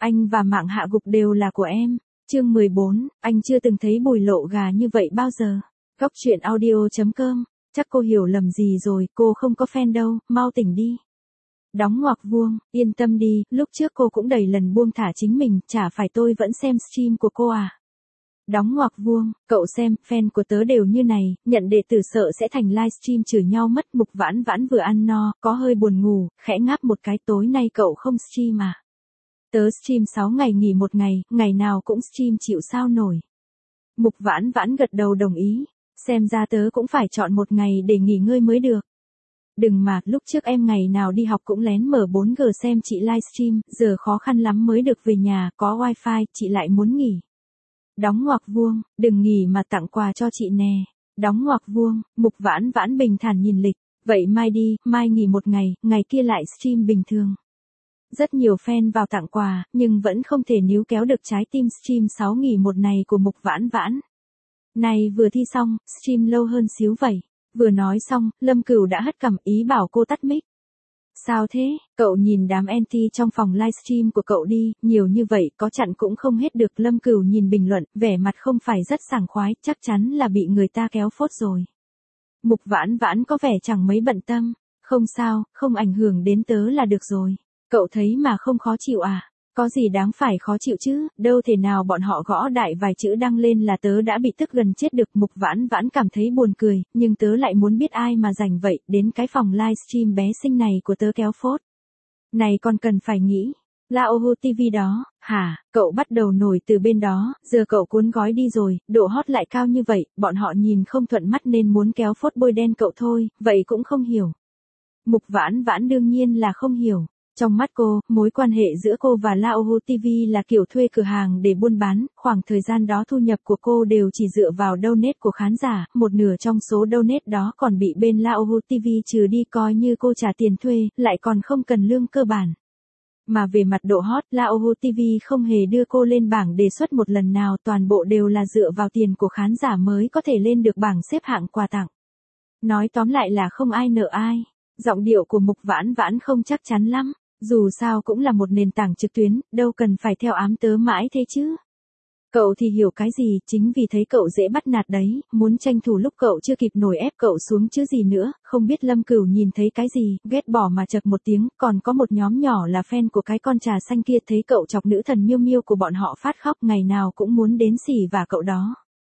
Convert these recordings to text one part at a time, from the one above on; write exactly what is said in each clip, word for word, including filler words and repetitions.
Anh và mạng hạ gục đều là của em. Chương mười bốn, anh chưa từng thấy Bùi Lộ gà như vậy bao giờ. Góc truyện audio chấm com. Chắc cô hiểu lầm gì rồi, cô không có fan đâu, mau tỉnh đi. Đóng ngoặc vuông, yên tâm đi, lúc trước cô cũng đầy lần buông thả chính mình, chả phải tôi vẫn xem stream của cô à. Đóng ngoặc vuông, cậu xem, fan của tớ đều như này, nhận đệ tử sợ sẽ thành livestream chửi nhau mất. Mục Vãn Vãn vừa ăn no, có hơi buồn ngủ, khẽ ngáp một cái. Tối nay cậu không stream à? Tớ stream sáu ngày nghỉ một ngày, ngày nào cũng stream chịu sao nổi. Mục Vãn Vãn gật đầu đồng ý, xem ra tớ cũng phải chọn một ngày để nghỉ ngơi mới được. Đừng mà, lúc trước em ngày nào đi học cũng lén mở bốn G xem chị livestream, giờ khó khăn lắm mới được về nhà, có wifi, chị lại muốn nghỉ. Đóng ngoặc vuông, đừng nghỉ mà tặng quà cho chị nè. Đóng ngoặc vuông, Mục Vãn Vãn bình thản nhìn lịch, vậy mai đi, mai nghỉ một ngày, ngày kia lại stream bình thường. Rất nhiều fan vào tặng quà, nhưng vẫn không thể níu kéo được trái tim stream sáu nghỉ một này của Mục Vãn Vãn. Này vừa thi xong, stream lâu hơn xíu vậy. Vừa nói xong, Lâm Cửu đã hất cằm ý bảo cô tắt mic. Sao thế, cậu nhìn đám anti trong phòng livestream của cậu đi, nhiều như vậy có chặn cũng không hết được. Lâm Cửu nhìn bình luận, vẻ mặt không phải rất sảng khoái, chắc chắn là bị người ta kéo phốt rồi. Mục Vãn Vãn có vẻ chẳng mấy bận tâm, không sao, không ảnh hưởng đến tớ là được rồi. Cậu thấy mà không khó chịu à? Có gì đáng phải khó chịu chứ, đâu thể nào bọn họ gõ đại vài chữ đăng lên là tớ đã bị tức gần chết được. Mục Vãn Vãn cảm thấy buồn cười, nhưng tớ lại muốn biết ai mà rảnh vậy, đến cái phòng livestream bé xinh này của tớ kéo phốt. Này còn cần phải nghĩ, Laohu ti vi đó, hả, cậu bắt đầu nổi từ bên đó, giờ cậu cuốn gói đi rồi, độ hot lại cao như vậy, bọn họ nhìn không thuận mắt nên muốn kéo phốt bôi đen cậu thôi, vậy cũng không hiểu. Mục Vãn Vãn đương nhiên là không hiểu. Trong mắt cô, mối quan hệ giữa cô và Laohu ti vi là kiểu thuê cửa hàng để buôn bán, khoảng thời gian đó thu nhập của cô đều chỉ dựa vào donate của khán giả, một nửa trong số donate đó còn bị bên Laohu ti vi trừ đi coi như cô trả tiền thuê, lại còn không cần lương cơ bản. Mà về mặt độ hot, Laohu ti vi không hề đưa cô lên bảng đề xuất một lần nào, toàn bộ đều là dựa vào tiền của khán giả mới có thể lên được bảng xếp hạng quà tặng. Nói tóm lại là không ai nợ ai. Giọng điệu của Mục Vãn Vãn không chắc chắn lắm. Dù sao cũng là một nền tảng trực tuyến, đâu cần phải theo ám tớ mãi thế chứ. Cậu thì hiểu cái gì, chính vì thấy cậu dễ bắt nạt đấy, muốn tranh thủ lúc cậu chưa kịp nổi ép cậu xuống chứ gì nữa. Không biết Lâm Cửu nhìn thấy cái gì, ghét bỏ mà chật một tiếng. Còn có một nhóm nhỏ là fan của cái con trà xanh kia, thấy cậu chọc nữ thần Miêu Miêu của bọn họ phát khóc, ngày nào cũng muốn đến xỉ vả cậu đó.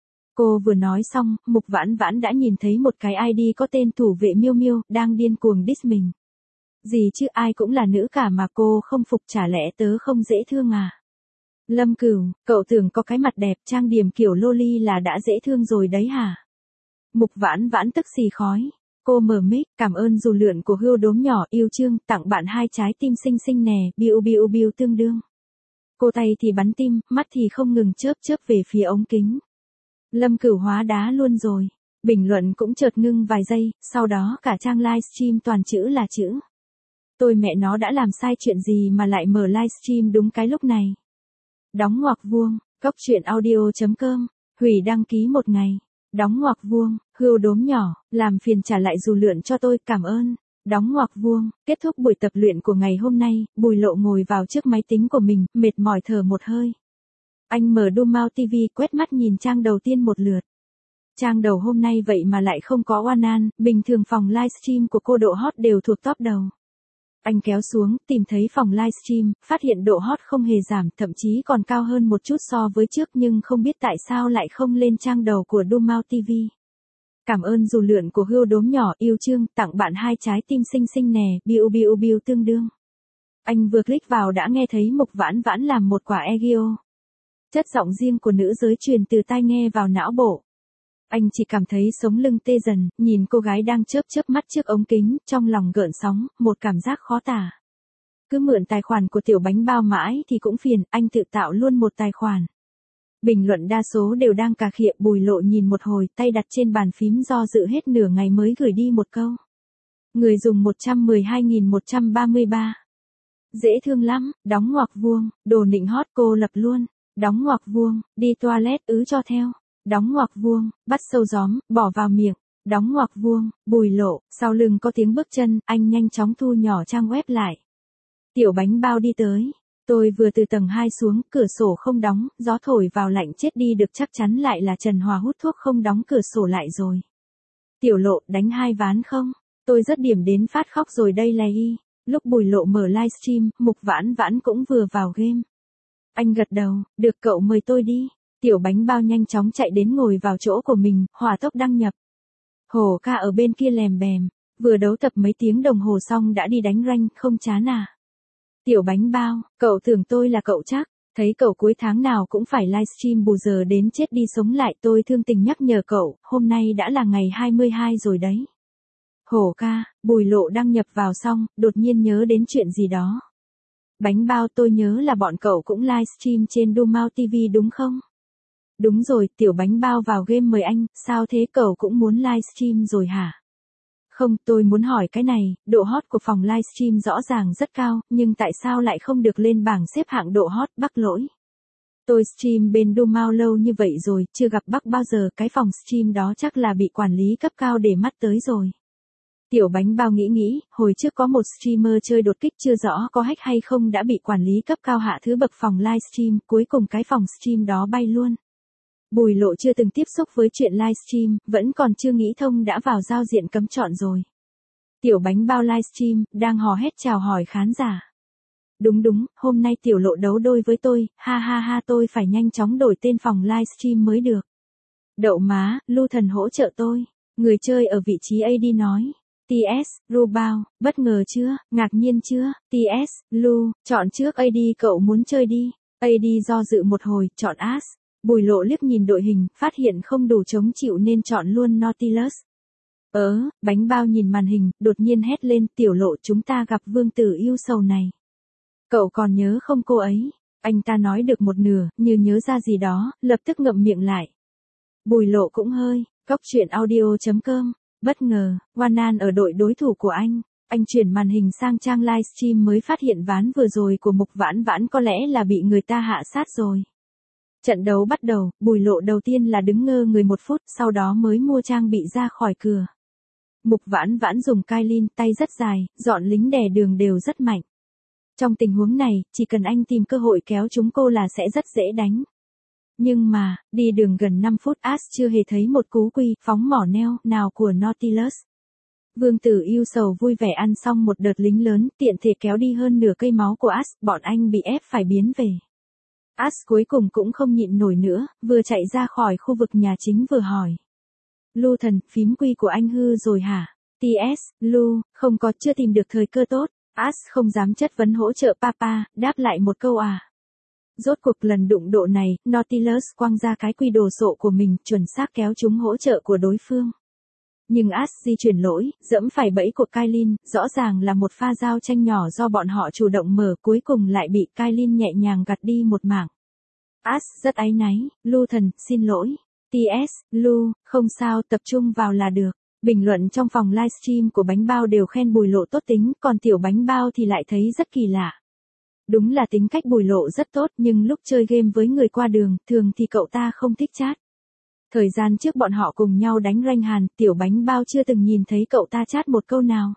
Cô vừa nói xong, Mục Vãn Vãn đã nhìn thấy một cái i đê có tên thủ vệ Miêu Miêu, đang điên cuồng diss mình. Gì chứ, ai cũng là nữ cả mà cô không phục, chả lẽ tớ không dễ thương à? Lâm Cửu, cậu tưởng có cái mặt đẹp trang điểm kiểu loli là đã dễ thương rồi đấy hả? Mục Vãn Vãn tức xì khói. Cô mở mic, cảm ơn dù lượn của hươu đốm nhỏ yêu chương, tặng bạn hai trái tim xinh xinh nè, biu biu biu tương đương. Cô tay thì bắn tim, mắt thì không ngừng chớp chớp về phía ống kính. Lâm Cửu hóa đá luôn rồi. Bình luận cũng chợt ngưng vài giây, sau đó cả trang livestream toàn chữ là chữ. Tôi mẹ nó đã làm sai chuyện gì mà lại mở livestream đúng cái lúc này. Đóng ngoặc vuông, góc truyện audio chấm com, hủy đăng ký một ngày. Đóng ngoặc vuông, hươu đốm nhỏ, làm phiền trả lại dù lượn cho tôi, cảm ơn. Đóng ngoặc vuông, kết thúc buổi tập luyện của ngày hôm nay, Bùi Lộ ngồi vào trước máy tính của mình, mệt mỏi thở một hơi. Anh mở Dumao ti vi, quét mắt nhìn trang đầu tiên một lượt. Trang đầu hôm nay vậy mà lại không có Wanan, bình thường phòng livestream của cô độ hot đều thuộc top đầu. Anh kéo xuống, tìm thấy phòng livestream, phát hiện độ hot không hề giảm, thậm chí còn cao hơn một chút so với trước, nhưng không biết tại sao lại không lên trang đầu của Dumao ti vi. Cảm ơn dù lượn của hươu đốm nhỏ yêu chương, tặng bạn hai trái tim xinh xinh nè, biu biu biu tương đương. Anh vừa click vào đã nghe thấy Mục Vãn Vãn làm một quả Egyo. Chất giọng riêng của nữ giới truyền từ tai nghe vào não bộ. Anh chỉ cảm thấy sống lưng tê dần, nhìn cô gái đang chớp chớp mắt trước ống kính, trong lòng gợn sóng, một cảm giác khó tả. Cứ mượn tài khoản của tiểu bánh bao mãi thì cũng phiền, anh tự tạo luôn một tài khoản. Bình luận đa số đều đang cà khịa. Bùi Lộ nhìn một hồi, tay đặt trên bàn phím do dự hết nửa ngày mới gửi đi một câu. Người dùng một trăm mười hai nghìn một trăm ba mươi ba. Dễ thương lắm, đóng ngoặc vuông, đồ nịnh hót cô lập luôn. Đóng ngoặc vuông, đi toilet ứ cho theo. Đóng ngoặc vuông, bắt sâu gióm, bỏ vào miệng. Đóng ngoặc vuông, Bùi Lộ, sau lưng có tiếng bước chân, anh nhanh chóng thu nhỏ trang web lại. Tiểu bánh bao đi tới. Tôi vừa từ tầng hai xuống, cửa sổ không đóng, gió thổi vào lạnh chết đi được, chắc chắn lại là Trần Hòa hút thuốc không đóng cửa sổ lại rồi. Tiểu Lộ, đánh hai ván không? Tôi rất điểm đến phát khóc rồi đây là y. Lúc Bùi Lộ mở livestream, Mục Vãn Vãn cũng vừa vào game. Anh gật đầu, được, cậu mời tôi đi. Tiểu Bánh Bao nhanh chóng chạy đến ngồi vào chỗ của mình, hỏa tốc đăng nhập. Hổ ca ở bên kia lèm bèm, vừa đấu tập mấy tiếng đồng hồ xong đã đi đánh rank, không chán à? Tiểu Bánh Bao, cậu tưởng tôi là cậu chắc, thấy cậu cuối tháng nào cũng phải livestream bù giờ đến chết đi sống lại, tôi thương tình nhắc nhở cậu, hôm nay đã là ngày hai mươi hai rồi đấy. Hổ ca, Bùi Lộ đăng nhập vào xong, đột nhiên nhớ đến chuyện gì đó. Bánh Bao, tôi nhớ là bọn cậu cũng livestream trên Dumao ti vi đúng không? Đúng rồi, Tiểu Bánh Bao vào game mời anh, sao thế, cậu cũng muốn livestream rồi hả? Không, tôi muốn hỏi cái này, độ hot của phòng livestream rõ ràng rất cao, nhưng tại sao lại không được lên bảng xếp hạng độ hot, Bắc lỗi? Tôi stream bên Dumao lâu như vậy rồi, chưa gặp Bắc bao giờ, cái phòng stream đó chắc là bị quản lý cấp cao để mắt tới rồi. Tiểu Bánh Bao nghĩ nghĩ, hồi trước có một streamer chơi đột kích chưa rõ có hack hay không đã bị quản lý cấp cao hạ thứ bậc phòng livestream, cuối cùng cái phòng stream đó bay luôn. Bùi Lộ chưa từng tiếp xúc với chuyện livestream, vẫn còn chưa nghĩ thông đã vào giao diện cấm chọn rồi. Tiểu Bánh Bao livestream, đang hò hét chào hỏi khán giả. Đúng đúng, hôm nay Tiểu Lộ đấu đôi với tôi, ha ha ha, tôi phải nhanh chóng đổi tên phòng livestream mới được. Đậu má, Lưu Thần hỗ trợ tôi. Người chơi ở vị trí a đê nói. tê ét, Rubao, bất ngờ chưa, ngạc nhiên chưa, tê ét, Lu, chọn trước a đê, cậu muốn chơi đi. a đê do dự một hồi, chọn As. Bùi Lộ liếc nhìn đội hình, phát hiện không đủ chống chịu nên chọn luôn Nautilus. Ớ, Bánh Bao nhìn màn hình, đột nhiên hét lên, Tiểu Lộ, chúng ta gặp vương tử yêu sầu này. Cậu còn nhớ không cô ấy? Anh ta nói được một nửa, như nhớ ra gì đó, lập tức ngậm miệng lại. Bùi Lộ cũng hơi, cóc truyện audio chấm com, bất ngờ, Wanan ở đội đối thủ của anh. Anh chuyển màn hình sang trang livestream mới phát hiện ván vừa rồi của Mục Vãn Vãn có lẽ là bị người ta hạ sát rồi. Trận đấu bắt đầu, Bùi Lộ đầu tiên là đứng ngơ người một phút, sau đó mới mua trang bị ra khỏi cửa. Mục Vãn Vãn dùng Kailin, tay rất dài, dọn lính đè đường đều rất mạnh. Trong tình huống này, chỉ cần anh tìm cơ hội kéo chúng cô là sẽ rất dễ đánh. Nhưng mà, đi đường gần năm phút, As chưa hề thấy một cú quy, phóng mỏ neo, nào của Nautilus. Vương tử yêu sầu vui vẻ ăn xong một đợt lính lớn, tiện thể kéo đi hơn nửa cây máu của As, bọn anh bị ép phải biến về. As cuối cùng cũng không nhịn nổi nữa, vừa chạy ra khỏi khu vực nhà chính vừa hỏi. Lưu Thần, phím quy của anh hư rồi hả? tê ét, Lu, không có, chưa tìm được thời cơ tốt. As không dám chất vấn hỗ trợ Papa, đáp lại một câu à. Rốt cuộc lần đụng độ này, Nautilus quăng ra cái quy đồ sộ của mình, chuẩn xác kéo chúng hỗ trợ của đối phương. Nhưng As di chuyển lỗi, dẫm phải bẫy của Kailin, rõ ràng là một pha giao tranh nhỏ do bọn họ chủ động mở, cuối cùng lại bị Kailin nhẹ nhàng gặt đi một mảng. As rất áy náy, Lưu Thần, xin lỗi. tê ét, Lu, không sao, tập trung vào là được. Bình luận trong phòng livestream của Bánh Bao đều khen Bùi Lộ tốt tính, còn Tiểu Bánh Bao thì lại thấy rất kỳ lạ. Đúng là tính cách Bùi Lộ rất tốt, nhưng lúc chơi game với người qua đường, thường thì cậu ta không thích chat. Thời gian trước bọn họ cùng nhau đánh rank hàn, Tiểu Bánh Bao chưa từng nhìn thấy cậu ta chat một câu nào.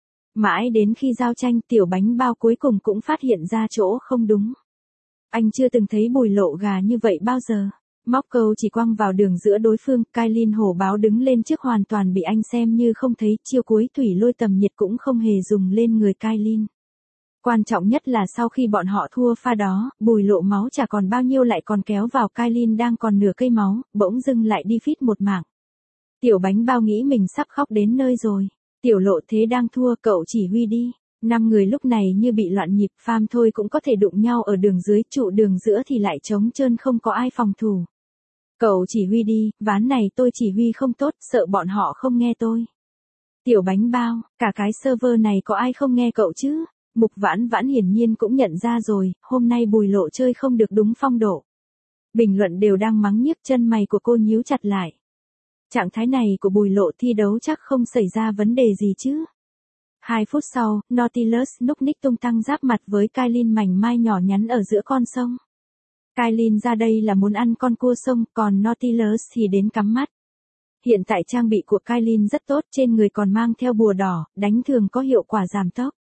Mãi đến khi giao tranh, Tiểu Bánh Bao cuối cùng cũng phát hiện ra chỗ không đúng. Anh chưa từng thấy Bùi Lộ gà như vậy bao giờ. Móc câu chỉ quăng vào đường giữa đối phương, Kailin hổ báo đứng lên trước hoàn toàn bị anh xem như không thấy, chiêu cuối thủy lôi tầm nhiệt cũng không hề dùng lên người Kailin. Quan trọng nhất là sau khi bọn họ thua pha đó, Bùi Lộ máu chả còn bao nhiêu lại còn kéo vào Kailin đang còn nửa cây máu, bỗng dưng lại đi phít một mảng. Tiểu Bánh Bao nghĩ mình sắp khóc đến nơi rồi. Tiểu Lộ, thế đang thua, cậu chỉ huy đi. Năm người lúc này như bị loạn nhịp, farm thôi cũng có thể đụng nhau ở đường dưới, trụ đường giữa thì lại trống trơn không có ai phòng thủ. Cậu chỉ huy đi, ván này tôi chỉ huy không tốt, sợ bọn họ không nghe tôi. Tiểu Bánh Bao, cả cái server này có ai không nghe cậu chứ? Mục Vãn Vãn hiển nhiên cũng nhận ra rồi, hôm nay Bùi Lộ chơi không được đúng phong độ. Bình luận đều đang mắng nhiếc, chân mày của cô nhíu chặt lại. Trạng thái này của Bùi Lộ thi đấu chắc không xảy ra vấn đề gì chứ. Hai phút sau, Nautilus núc ních tung tăng giáp mặt với Kailin mảnh mai nhỏ nhắn ở giữa con sông. Kailin ra đây là muốn ăn con cua sông, còn Nautilus thì đến cắm mắt. Hiện tại trang bị của Kailin rất tốt, trên người còn mang theo bùa đỏ, đánh thường có hiệu quả giảm tốc.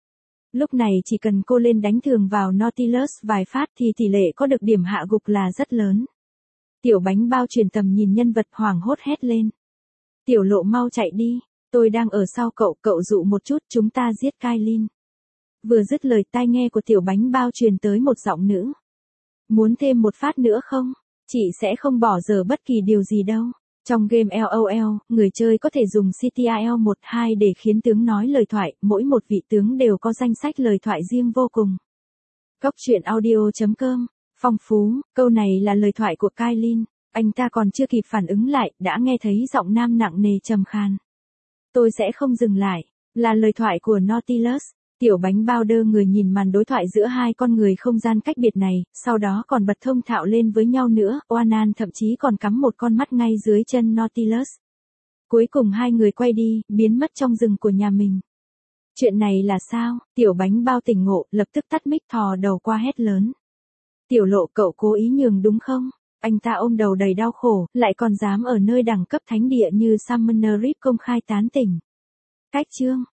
Lúc này chỉ cần cô lên đánh thường vào Nautilus vài phát thì tỷ lệ có được điểm hạ gục là rất lớn. Tiểu bánh bao truyền tầm nhìn nhân vật hoảng hốt hét lên. Tiểu lộ mau chạy đi, tôi đang ở sau cậu, cậu dụ một chút chúng ta giết Kailin. Vừa dứt lời tai nghe của tiểu bánh bao truyền tới một giọng nữ. Muốn thêm một phát nữa không? Chị sẽ không bỏ dở bất kỳ điều gì đâu. Trong game LOL, người chơi có thể dùng C T R L một hai để khiến tướng nói lời thoại, mỗi một vị tướng đều có danh sách lời thoại riêng vô cùng. Cốc truyện audio chấm com, phong phú, câu này là lời thoại của Kailin, anh ta còn chưa kịp phản ứng lại, đã nghe thấy giọng nam nặng nề trầm khan. Tôi sẽ không dừng lại, là lời thoại của Nautilus. Tiểu bánh bao đơ người nhìn màn đối thoại giữa hai con người không gian cách biệt này, sau đó còn bật thông thạo lên với nhau nữa, Oanan thậm chí còn cắm một con mắt ngay dưới chân Nautilus. Cuối cùng hai người quay đi, biến mất trong rừng của nhà mình. Chuyện này là sao? Tiểu bánh bao tỉnh ngộ, lập tức tắt mic thò đầu qua hét lớn. Tiểu lộ cậu cố ý nhường đúng không? Anh ta ôm đầu đầy đau khổ, lại còn dám ở nơi đẳng cấp thánh địa như Summoner Rift công khai tán tỉnh. Cách chương